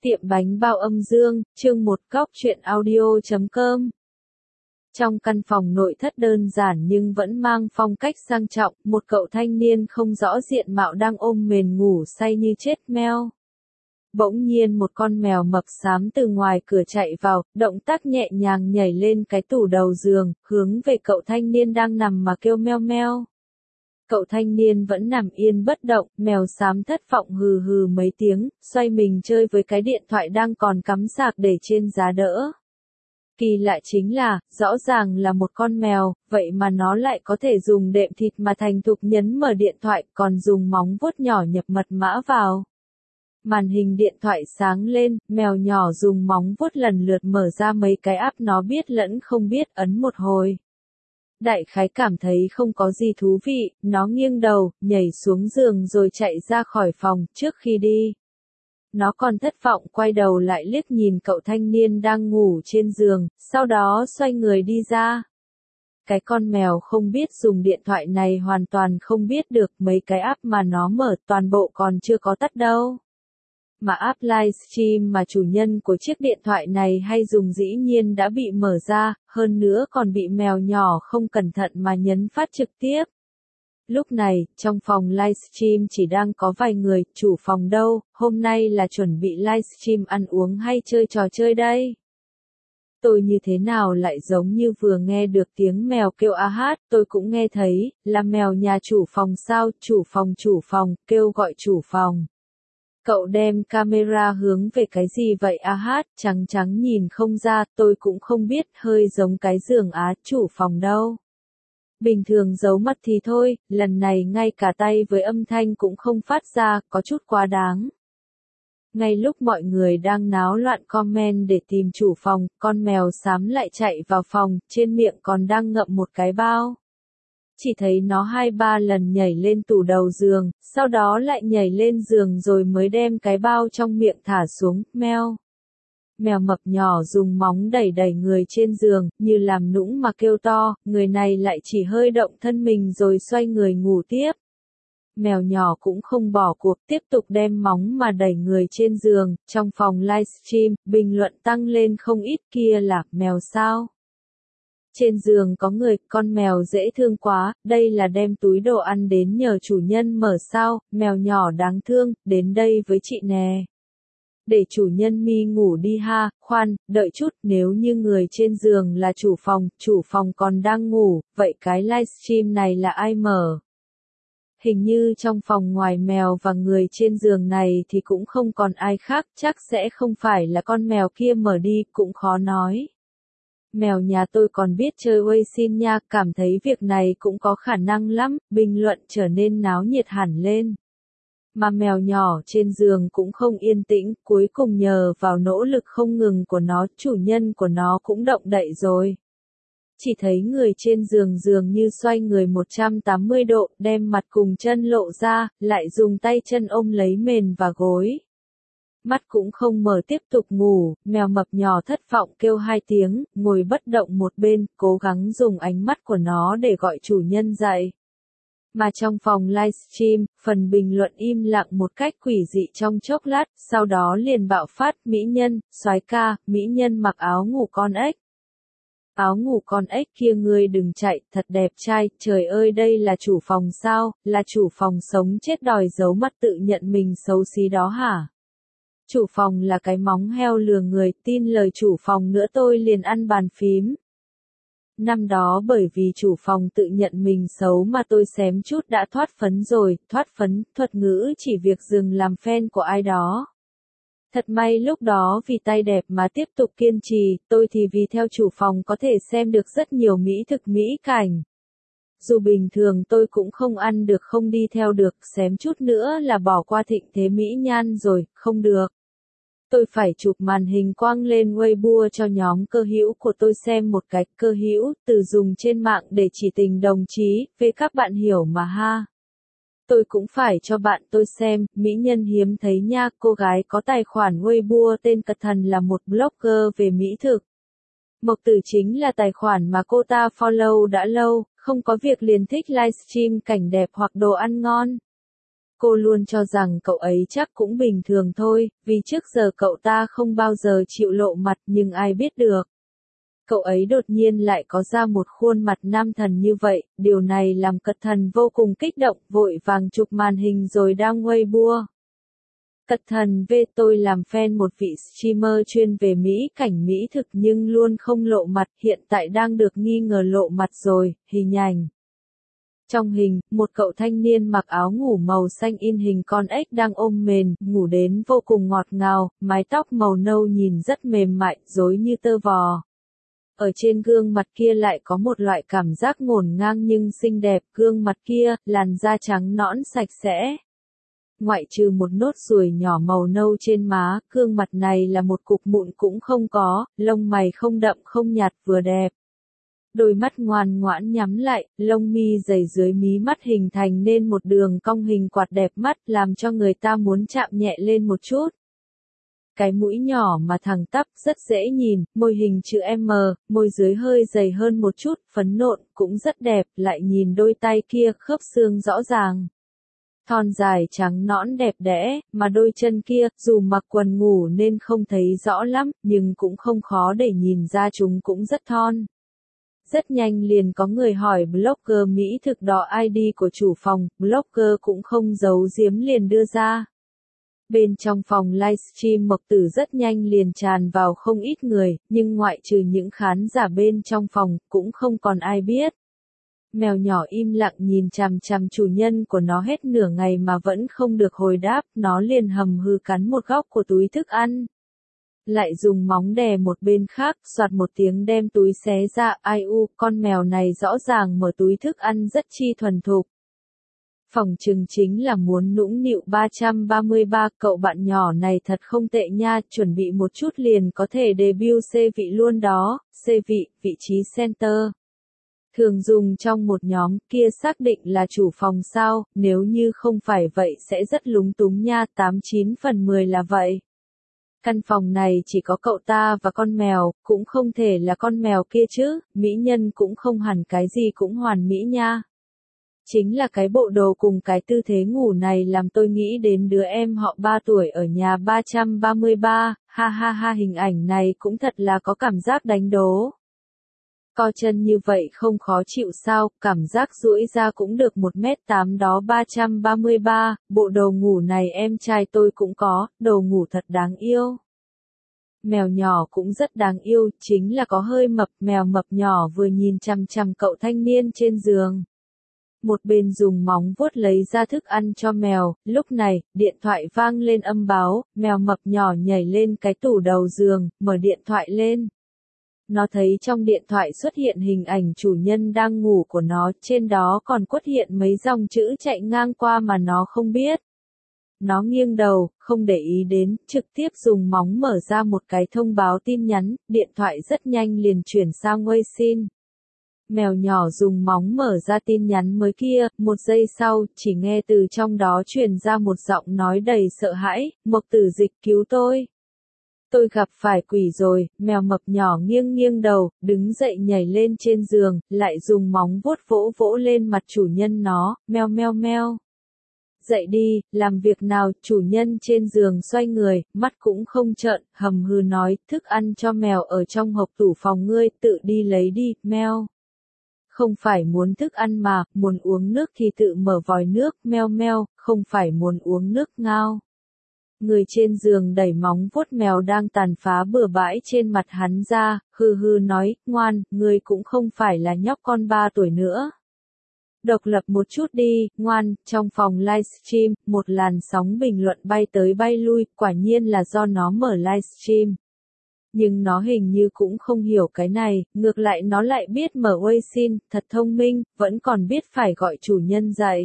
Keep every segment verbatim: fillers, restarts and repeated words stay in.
Tiệm bánh bao âm dương, chương một góc truyện audio chấm com. Trong căn phòng nội thất đơn giản nhưng vẫn mang phong cách sang trọng, một cậu thanh niên không rõ diện mạo đang ôm mền ngủ say như chết meo. Bỗng nhiên một con mèo mập xám từ ngoài cửa chạy vào, động tác nhẹ nhàng nhảy lên cái tủ đầu giường, hướng về cậu thanh niên đang nằm mà kêu meo meo. Cậu thanh niên vẫn nằm yên bất động, mèo xám thất vọng hừ hừ mấy tiếng, xoay mình chơi với cái điện thoại đang còn cắm sạc để trên giá đỡ. Kỳ lạ chính là, rõ ràng là một con mèo, vậy mà nó lại có thể dùng đệm thịt mà thành thục nhấn mở điện thoại, còn dùng móng vuốt nhỏ nhập mật mã vào. Màn hình điện thoại sáng lên, mèo nhỏ dùng móng vuốt lần lượt mở ra mấy cái app nó biết lẫn không biết, ấn một hồi. Đại khái cảm thấy không có gì thú vị, nó nghiêng đầu, nhảy xuống giường rồi chạy ra khỏi phòng, trước khi đi. Nó còn thất vọng quay đầu lại liếc nhìn cậu thanh niên đang ngủ trên giường, sau đó xoay người đi ra. Cái con mèo không biết dùng điện thoại này hoàn toàn không biết được mấy cái app mà nó mở toàn bộ còn chưa có tắt đâu. Mà app livestream mà chủ nhân của chiếc điện thoại này hay dùng dĩ nhiên đã bị mở ra, hơn nữa còn bị mèo nhỏ không cẩn thận mà nhấn phát trực tiếp. Lúc này, trong phòng livestream chỉ đang có vài người, chủ phòng đâu, hôm nay là chuẩn bị livestream ăn uống hay chơi trò chơi đây? Tôi như thế nào lại giống như vừa nghe được tiếng mèo kêu a hát, tôi cũng nghe thấy, là mèo nhà chủ phòng sao, chủ phòng chủ phòng, kêu gọi chủ phòng. Cậu đem camera hướng về cái gì vậy a hát, trắng trắng nhìn không ra, tôi cũng không biết, hơi giống cái giường á, chủ phòng đâu. Bình thường giấu mặt thì thôi, lần này ngay cả tay với âm thanh cũng không phát ra, có chút quá đáng. Ngay lúc mọi người đang náo loạn comment để tìm chủ phòng, con mèo xám lại chạy vào phòng, trên miệng còn đang ngậm một cái bao. Chỉ thấy nó hai ba lần nhảy lên tủ đầu giường, sau đó lại nhảy lên giường rồi mới đem cái bao trong miệng thả xuống, meo. Mèo mập nhỏ dùng móng đẩy đẩy người trên giường, như làm nũng mà kêu to, người này lại chỉ hơi động thân mình rồi xoay người ngủ tiếp. Mèo nhỏ cũng không bỏ cuộc, tiếp tục đem móng mà đẩy người trên giường, trong phòng livestream, bình luận tăng lên không ít, kia là, mèo sao? Trên giường có người, con mèo dễ thương quá, đây là đem túi đồ ăn đến nhờ chủ nhân mở sao, mèo nhỏ đáng thương, đến đây với chị nè. Để chủ nhân mi ngủ đi ha, khoan, đợi chút, nếu như người trên giường là chủ phòng, chủ phòng còn đang ngủ, vậy cái livestream này là ai mở? Hình như trong phòng ngoài mèo và người trên giường này thì cũng không còn ai khác, chắc sẽ không phải là con mèo kia mở đi, cũng khó nói. Mèo nhà tôi còn biết chơi Weixin nha, cảm thấy việc này cũng có khả năng lắm, bình luận trở nên náo nhiệt hẳn lên. Mà mèo nhỏ trên giường cũng không yên tĩnh, cuối cùng nhờ vào nỗ lực không ngừng của nó, chủ nhân của nó cũng động đậy rồi. Chỉ thấy người trên giường dường như xoay người một trăm tám mươi độ, đem mặt cùng chân lộ ra, lại dùng tay chân ôm lấy mền và gối. Mắt cũng không mở tiếp tục ngủ, mèo mập nhỏ thất vọng kêu hai tiếng, ngồi bất động một bên, cố gắng dùng ánh mắt của nó để gọi chủ nhân dậy. Mà trong phòng livestream, phần bình luận im lặng một cách quỷ dị trong chốc lát, sau đó liền bạo phát, mỹ nhân, soái ca, mỹ nhân mặc áo ngủ con ếch. Áo ngủ con ếch kia ngươi đừng chạy, thật đẹp trai, trời ơi đây là chủ phòng sao, là chủ phòng sống chết đòi giấu mặt tự nhận mình xấu xí đó hả? Chủ phòng là cái móng heo lừa người, tin lời chủ phòng nữa tôi liền ăn bàn phím. Năm đó bởi vì chủ phòng tự nhận mình xấu mà tôi xém chút đã thoát phấn rồi, thoát phấn, thuật ngữ chỉ việc dừng làm fan của ai đó. Thật may lúc đó vì tay đẹp mà tiếp tục kiên trì, tôi thì vì theo chủ phòng có thể xem được rất nhiều mỹ thực mỹ cảnh. Dù bình thường tôi cũng không ăn được không đi theo được, xém chút nữa là bỏ qua thịnh thế mỹ nhan rồi, không được. Tôi phải chụp màn hình quăng lên Weibo cho nhóm cơ hữu của tôi xem một cái, cơ hữu, từ dùng trên mạng để chỉ tình đồng chí, về các bạn hiểu mà ha. Tôi cũng phải cho bạn tôi xem, mỹ nhân hiếm thấy nha, cô gái có tài khoản Weibo tên Cật Thần là một blogger về mỹ thực. Mộc Tử chính là tài khoản mà cô ta follow đã lâu, không có việc liền thích livestream cảnh đẹp hoặc đồ ăn ngon. cô luôn cho rằng cậu ấy chắc cũng bình thường thôi, vì trước giờ cậu ta không bao giờ chịu lộ mặt, nhưng ai biết được. Cậu ấy đột nhiên lại có ra một khuôn mặt nam thần như vậy, điều này làm Cật Thần vô cùng kích động, vội vàng chụp màn hình rồi đăng Weibo. Cật Thần về tôi làm fan một vị streamer chuyên về mỹ cảnh mỹ thực nhưng luôn không lộ mặt, hiện tại đang được nghi ngờ lộ mặt rồi, hình ảnh. Trong hình, một cậu thanh niên mặc áo ngủ màu xanh in hình con ếch đang ôm mền, ngủ đến vô cùng ngọt ngào, mái tóc màu nâu nhìn rất mềm mại, rối như tơ vò. Ở trên gương mặt kia lại có một loại cảm giác ngổn ngang nhưng xinh đẹp, gương mặt kia, làn da trắng nõn sạch sẽ. Ngoại trừ một nốt ruồi nhỏ màu nâu trên má, gương mặt này là một cục mụn cũng không có, lông mày không đậm không nhạt vừa đẹp. Đôi mắt ngoan ngoãn nhắm lại, lông mi dày dưới mí mắt hình thành nên một đường cong hình quạt đẹp mắt làm cho người ta muốn chạm nhẹ lên một chút. Cái mũi nhỏ mà thẳng tắp, rất dễ nhìn, môi hình chữ M, môi dưới hơi dày hơn một chút, phấn nộn, cũng rất đẹp, lại nhìn đôi tay kia, khớp xương rõ ràng. Thon dài trắng nõn đẹp đẽ, mà đôi chân kia, dù mặc quần ngủ nên không thấy rõ lắm, nhưng cũng không khó để nhìn ra chúng cũng rất thon. Rất nhanh liền có người hỏi blogger mỹ thực đỏ i đê của chủ phòng, blogger cũng không giấu giếm liền đưa ra. Bên trong phòng livestream Mộc Tử rất nhanh liền tràn vào không ít người, nhưng ngoại trừ những khán giả bên trong phòng, cũng không còn ai biết. Mèo nhỏ im lặng nhìn chằm chằm chủ nhân của nó hết nửa ngày mà vẫn không được hồi đáp, nó liền hầm hừ cắn một góc của túi thức ăn. Lại dùng móng đè một bên khác, soạt một tiếng đem túi xé ra, ai u, con mèo này rõ ràng mở túi thức ăn rất chi thuần thục. Phỏng chừng chính là muốn nũng nịu ba trăm ba mươi ba, cậu bạn nhỏ này thật không tệ nha, chuẩn bị một chút liền có thể debut C vị luôn đó, C vị, vị trí center. Thường dùng trong một nhóm, kia xác định là chủ phòng sao, nếu như không phải vậy sẽ rất lúng túng nha, tám chín phần mười là vậy. Căn phòng này chỉ có cậu ta và con mèo, cũng không thể là con mèo kia chứ, mỹ nhân cũng không hẳn cái gì cũng hoàn mỹ nha. Chính là cái bộ đồ cùng cái tư thế ngủ này làm tôi nghĩ đến đứa em họ ba tuổi ở nhà ba trăm ba mươi ba, ha ha ha hình ảnh này cũng thật là có cảm giác đánh đố. Co chân như vậy không khó chịu sao, cảm giác duỗi ra cũng được một mét tám đó ba trăm ba mươi ba, bộ đồ ngủ này em trai tôi cũng có, đồ ngủ thật đáng yêu. Mèo nhỏ cũng rất đáng yêu, chính là có hơi mập, mèo mập nhỏ vừa nhìn chằm chằm cậu thanh niên trên giường. Một bên dùng móng vuốt lấy ra thức ăn cho mèo, lúc này, điện thoại vang lên âm báo, mèo mập nhỏ nhảy lên cái tủ đầu giường, mở điện thoại lên. Nó thấy trong điện thoại xuất hiện hình ảnh chủ nhân đang ngủ của nó, trên đó còn quất hiện mấy dòng chữ chạy ngang qua mà nó không biết. Nó nghiêng đầu, không để ý đến, trực tiếp dùng móng mở ra một cái thông báo tin nhắn, điện thoại rất nhanh liền chuyển sang Weixin. Mèo nhỏ dùng móng mở ra tin nhắn mới kia, một giây sau, chỉ nghe từ trong đó truyền ra một giọng nói đầy sợ hãi, Mộc Tử Dịch cứu tôi. Tôi gặp phải quỷ rồi, mèo mập nhỏ nghiêng nghiêng đầu, đứng dậy nhảy lên trên giường, lại dùng móng vuốt vỗ vỗ lên mặt chủ nhân nó, meo meo meo. Dậy đi, làm việc nào, chủ nhân trên giường xoay người, mắt cũng không trợn, hầm hừ nói, thức ăn cho mèo ở trong hộp tủ phòng ngươi, tự đi lấy đi, meo. Không phải muốn thức ăn mà, muốn uống nước thì tự mở vòi nước, meo meo, không phải muốn uống nước ngao. Người trên giường đẩy móng vuốt mèo đang tàn phá bừa bãi trên mặt hắn ra, hừ hừ nói, ngoan, người cũng không phải là nhóc con ba tuổi nữa. Độc lập một chút đi, ngoan, trong phòng livestream, một làn sóng bình luận bay tới bay lui, quả nhiên là do nó mở livestream. Nhưng nó hình như cũng không hiểu cái này, ngược lại nó lại biết mở Weixin, thật thông minh, vẫn còn biết phải gọi chủ nhân dậy.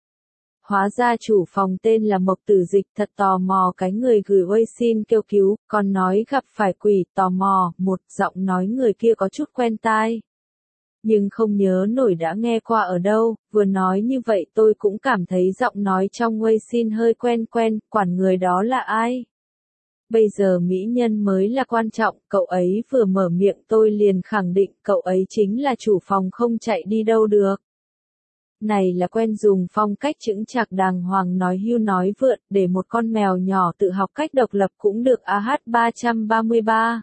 Hóa ra chủ phòng tên là Mộc Tử Dịch, thật tò mò cái người gửi Weixin kêu cứu, còn nói gặp phải quỷ, tò mò, một giọng nói người kia có chút quen tai. Nhưng không nhớ nổi đã nghe qua ở đâu, vừa nói như vậy tôi cũng cảm thấy giọng nói trong Weixin hơi quen quen, quản người đó là ai? Bây giờ mỹ nhân mới là quan trọng, cậu ấy vừa mở miệng tôi liền khẳng định cậu ấy chính là chủ phòng không chạy đi đâu được. Này là quen dùng phong cách chững chạc đàng hoàng nói hưu nói vượn, để một con mèo nhỏ tự học cách độc lập cũng được a hát ba ba ba.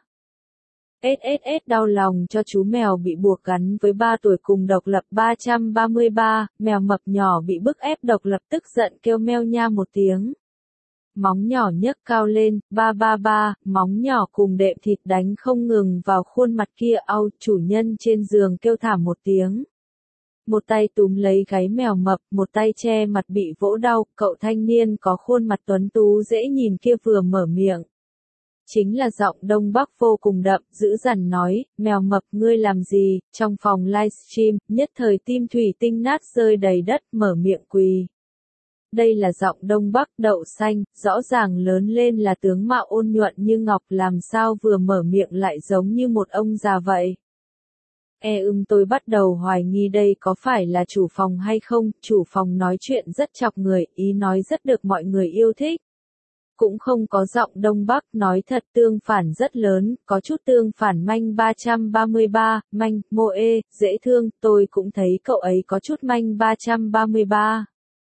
ét ét ét đau lòng cho chú mèo bị buộc gắn với ba tuổi cùng độc lập ba ba ba, mèo mập nhỏ bị bức ép độc lập tức giận kêu meo nha một tiếng. Móng nhỏ nhấc cao lên, ba ba ba, móng nhỏ cùng đệm thịt đánh không ngừng vào khuôn mặt kia, au, chủ nhân trên giường kêu thảm một tiếng. Một tay túm lấy gáy mèo mập, một tay che mặt bị vỗ đau, cậu thanh niên có khuôn mặt tuấn tú dễ nhìn kia vừa mở miệng. Chính là giọng Đông Bắc vô cùng đậm, dữ dằn nói, mèo mập ngươi làm gì, trong phòng livestream, nhất thời tim thủy tinh nát rơi đầy đất, mở miệng quỳ. Đây là giọng Đông Bắc đậu xanh, rõ ràng lớn lên là tướng mạo ôn nhuận như ngọc làm sao vừa mở miệng lại giống như một ông già vậy. E ưng tôi bắt đầu hoài nghi đây có phải là chủ phòng hay không, chủ phòng nói chuyện rất chọc người, ý nói rất được mọi người yêu thích. Cũng không có giọng Đông Bắc nói thật tương phản rất lớn, có chút tương phản manh ba ba ba, manh, mô ê, dễ thương, tôi cũng thấy cậu ấy có chút manh ba ba ba.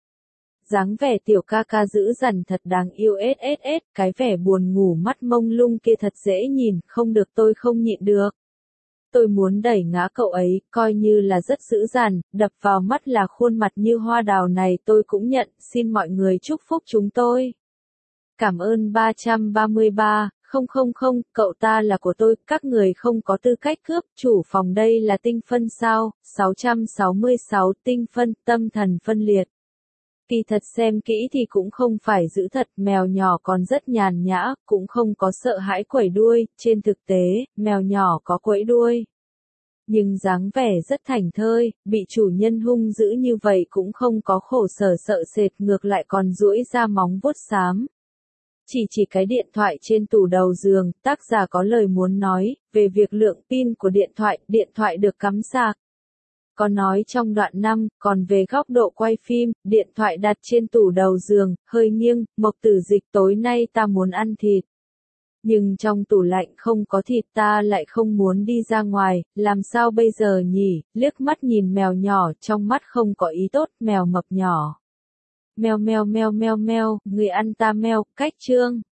Dáng vẻ tiểu ca ca dữ dằn thật đáng yêu ét ét ét, cái vẻ buồn ngủ mắt mông lung kia thật dễ nhìn, không được tôi không nhịn được. Tôi muốn đẩy ngã cậu ấy, coi như là rất dữ dằn, đập vào mắt là khuôn mặt như hoa đào này tôi cũng nhận, xin mọi người chúc phúc chúng tôi. Cảm ơn ba ba ba, không không không, cậu ta là của tôi, các người không có tư cách cướp, chủ phòng đây là tinh phân sao, sáu sáu sáu tinh phân, tâm thần phân liệt. Kỳ thật xem kỹ thì cũng không phải giữ thật, mèo nhỏ còn rất nhàn nhã, cũng không có sợ hãi quẩy đuôi, trên thực tế, mèo nhỏ có quẫy đuôi. Nhưng dáng vẻ rất thảnh thơi, bị chủ nhân hung dữ như vậy cũng không có khổ sở sợ sệt, ngược lại còn duỗi ra móng vuốt xám. Chỉ chỉ cái điện thoại trên tủ đầu giường, tác giả có lời muốn nói, về việc lượng pin của điện thoại, điện thoại được cắm sạc. Có nói trong đoạn năm, còn về góc độ quay phim, điện thoại đặt trên tủ đầu giường, hơi nghiêng, Mộc Tử Dịch tối nay ta muốn ăn thịt. Nhưng trong tủ lạnh không có thịt ta lại không muốn đi ra ngoài, làm sao bây giờ nhỉ, liếc mắt nhìn mèo nhỏ, trong mắt không có ý tốt, mèo mập nhỏ. Mèo mèo mèo mèo mèo, người ăn ta mèo, cách chương.